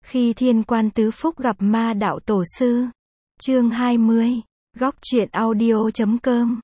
Khi Thiên Quan Tứ Phúc gặp Ma Đạo Tổ Sư. Chương 20. Góc truyện audio.com.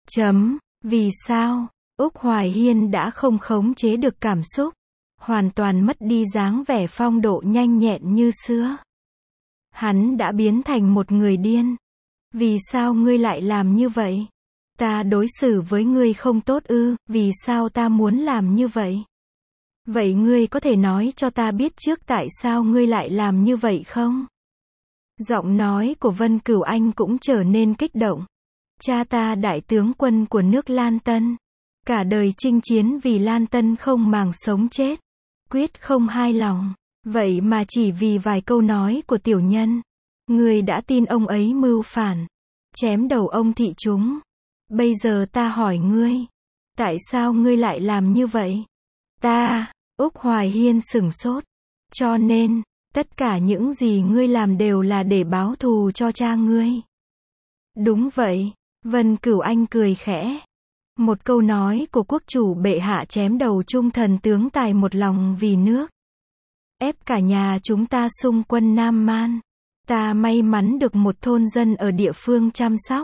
Vì sao? Úc Hoài Hiên đã không khống chế được cảm xúc, hoàn toàn mất đi dáng vẻ phong độ nhanh nhẹn như xưa. Hắn đã biến thành một người điên. Vì sao ngươi lại làm như vậy? Ta đối xử với ngươi không tốt ư? Vì sao ta muốn làm như vậy? Vậy ngươi có thể nói cho ta biết trước tại sao ngươi lại làm như vậy không? Giọng nói của Vân Cửu Anh cũng trở nên kích động. Cha ta đại tướng quân của nước Lan Tân, cả đời chinh chiến vì Lan Tân không màng sống chết, quyết không hai lòng. Vậy mà chỉ vì vài câu nói của tiểu nhân, ngươi đã tin ông ấy mưu phản, chém đầu ông thị chúng. Bây giờ ta hỏi ngươi, tại sao ngươi lại làm như vậy? Úc Hoài Hiên sửng sốt. Cho nên, tất cả những gì ngươi làm đều là để báo thù cho cha ngươi. Đúng vậy, Vân Cửu Anh cười khẽ. Một câu nói của quốc chủ bệ hạ chém đầu trung thần tướng tài một lòng vì nước, ép cả nhà chúng ta xung quân Nam Man. Ta may mắn được một thôn dân ở địa phương chăm sóc,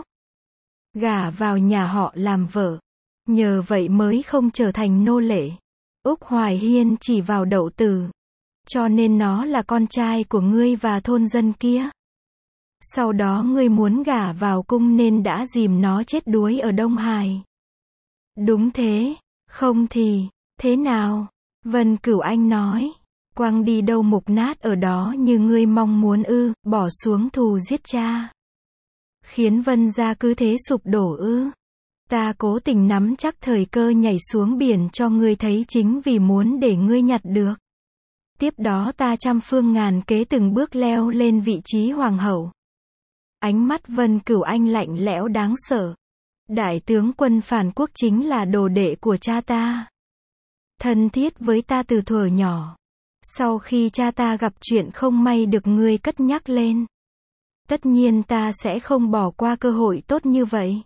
gả vào nhà họ làm vợ, nhờ vậy mới không trở thành nô lệ. Úc Hoài Hiên chỉ vào Đậu Tử. Cho nên nó là con trai của ngươi và thôn dân kia. Sau đó ngươi muốn gả vào cung nên đã dìm nó chết đuối ở Đông Hải. Đúng thế, không thì, thế nào? Vân Cửu Anh nói. Quăng đi đâu mục nát ở đó như ngươi mong muốn ư? Bỏ xuống thù giết cha, khiến Vân gia cứ thế sụp đổ ư? Ta cố tình nắm chắc thời cơ nhảy xuống biển cho ngươi thấy chính vì muốn để ngươi nhặt được. Tiếp đó ta trăm phương ngàn kế từng bước leo lên vị trí hoàng hậu. Ánh mắt Vân Cửu Anh lạnh lẽo đáng sợ. Đại tướng quân phản quốc chính là đồ đệ của cha ta, thân thiết với ta từ thuở nhỏ. Sau khi cha ta gặp chuyện không may được ngươi cất nhắc lên, tất nhiên ta sẽ không bỏ qua cơ hội tốt như vậy.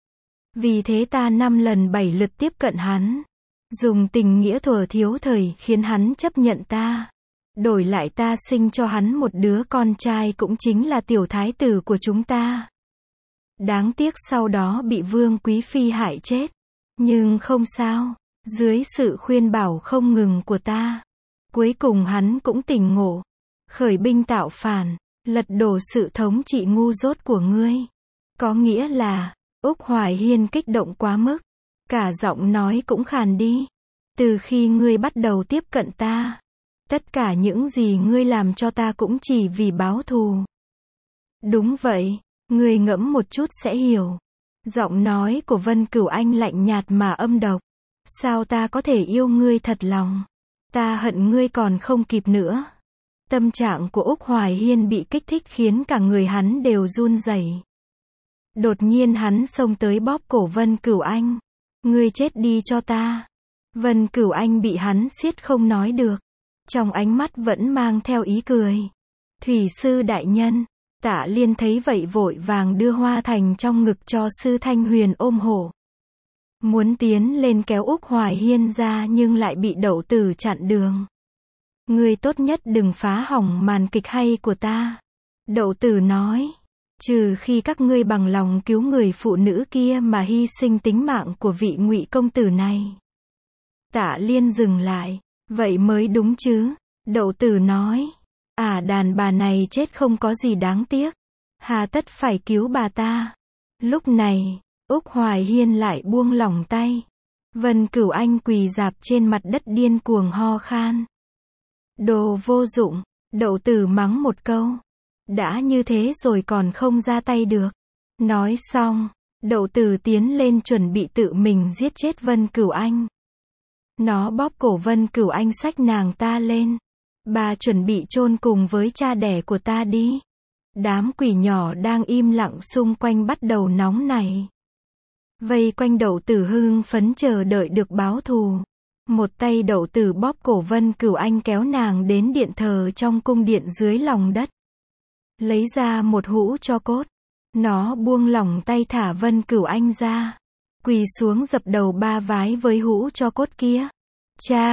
Vì thế ta 5 lần 7 lượt tiếp cận hắn, dùng tình nghĩa thuở thiếu thời khiến hắn chấp nhận ta. Đổi lại ta sinh cho hắn một đứa con trai cũng chính là tiểu thái tử của chúng ta. Đáng tiếc sau đó bị Vương Quý Phi hại chết. Nhưng không sao, dưới sự khuyên bảo không ngừng của ta, cuối cùng hắn cũng tỉnh ngộ, khởi binh tạo phản, lật đổ sự thống trị ngu dốt của ngươi. Có nghĩa là, Úc Hoài Hiên kích động quá mức, cả giọng nói cũng khàn đi. Từ khi ngươi bắt đầu tiếp cận ta, tất cả những gì ngươi làm cho ta cũng chỉ vì báo thù. Đúng vậy, ngươi ngẫm một chút sẽ hiểu. Giọng nói của Vân Cửu Anh lạnh nhạt mà âm độc. Sao ta có thể yêu ngươi thật lòng? Ta hận ngươi còn không kịp nữa. Tâm trạng của Úc Hoài Hiên bị kích thích khiến cả người hắn đều run rẩy. Đột nhiên hắn xông tới bóp cổ Vân Cửu Anh. Ngươi chết đi cho ta. Vân Cửu Anh bị hắn siết không nói được. Trong ánh mắt vẫn mang theo ý cười. Thủy sư đại nhân. Tạ Liên thấy vậy vội vàng đưa hoa thành trong ngực cho sư Thanh Huyền ôm hộ. Muốn tiến lên kéo Úc Hoài Hiên ra nhưng lại bị Đậu Tử chặn đường. Ngươi tốt nhất đừng phá hỏng màn kịch hay của ta. Đậu Tử nói. Trừ khi các ngươi bằng lòng cứu người phụ nữ kia mà hy sinh tính mạng của vị Ngụy công tử này. Tạ Liên dừng lại. Vậy mới đúng chứ. Đậu Tử nói. Đàn bà này chết không có gì đáng tiếc. Hà tất phải cứu bà ta. Lúc này, Úc Hoài Hiên lại buông lỏng tay. Vân Cửu Anh quỳ rạp trên mặt đất điên cuồng ho khan. Đồ vô dụng. Đậu Tử mắng một câu. Đã như thế rồi còn không ra tay được. Nói xong, Đậu Tử tiến lên chuẩn bị tự mình giết chết Vân Cửu Anh. Nó bóp cổ Vân Cửu Anh xách nàng ta lên. Bà chuẩn bị chôn cùng với cha đẻ của ta đi. Đám quỷ nhỏ đang im lặng xung quanh bắt đầu nóng nảy. Vây quanh Đậu Tử hưng phấn chờ đợi được báo thù. Một tay Đậu Tử bóp cổ Vân Cửu Anh kéo nàng đến điện thờ trong cung điện dưới lòng đất. Lấy ra một hũ tro cốt. Nó buông lỏng tay thả Vân Cửu Anh ra. Quỳ xuống dập đầu 3 vái với hũ tro cốt kia. Cha!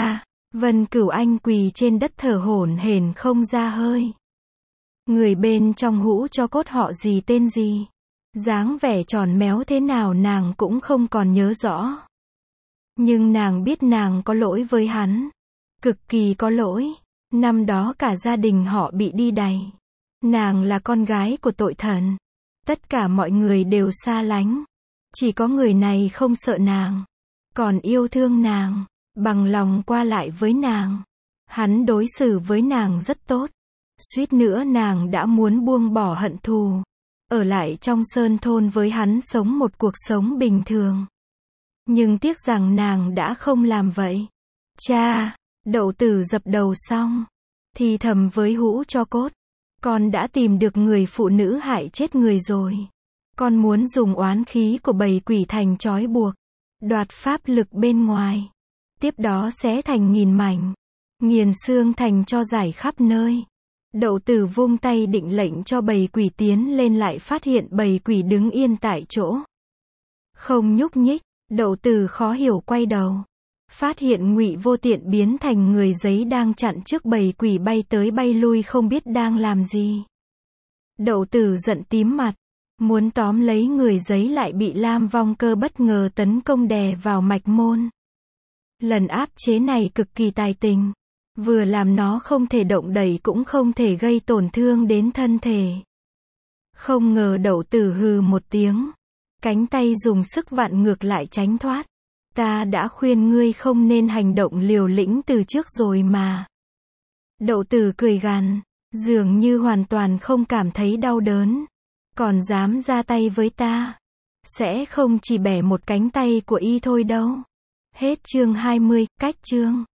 Vân Cửu Anh quỳ trên đất thở hổn hển không ra hơi. Người bên trong hũ tro cốt họ gì tên gì, dáng vẻ tròn méo thế nào nàng cũng không còn nhớ rõ. Nhưng nàng biết nàng có lỗi với hắn. Cực kỳ có lỗi. Năm đó cả gia đình họ bị đi đày. Nàng là con gái của tội thần. Tất cả mọi người đều xa lánh. Chỉ có người này không sợ nàng. Còn yêu thương nàng. Bằng lòng qua lại với nàng. Hắn đối xử với nàng rất tốt. Suýt nữa nàng đã muốn buông bỏ hận thù. Ở lại trong sơn thôn với hắn sống một cuộc sống bình thường. Nhưng tiếc rằng nàng đã không làm vậy. Cha, Đậu Tử dập đầu xong. Thì thầm với hũ tro cốt. Con đã tìm được người phụ nữ hại chết người rồi. Con muốn dùng oán khí của bầy quỷ thành trói buộc. Đoạt pháp lực bên ngoài. Tiếp đó xé thành nghìn mảnh. Nghiền xương thành cho rải khắp nơi. Đậu Tử vung tay định lệnh cho bầy quỷ tiến lên lại phát hiện bầy quỷ đứng yên tại chỗ. Không nhúc nhích. Đậu Tử khó hiểu quay đầu. Phát hiện Ngụy Vô Tiện biến thành người giấy đang chặn trước bầy quỷ bay tới bay lui không biết đang làm gì. Đậu Tử giận tím mặt. Muốn tóm lấy người giấy lại bị Lam Vong Cơ bất ngờ tấn công đè vào mạch môn. Lần áp chế này cực kỳ tài tình. Vừa làm nó không thể động đậy cũng không thể gây tổn thương đến thân thể. Không ngờ Đậu Tử hừ một tiếng. Cánh tay dùng sức vặn ngược lại tránh thoát. Ta đã khuyên ngươi không nên hành động liều lĩnh từ trước rồi mà. Đậu Tử cười gằn, dường như hoàn toàn không cảm thấy đau đớn. Còn dám ra tay với ta. Sẽ không chỉ bẻ một cánh tay của y thôi đâu. Hết chương 20, cách chương.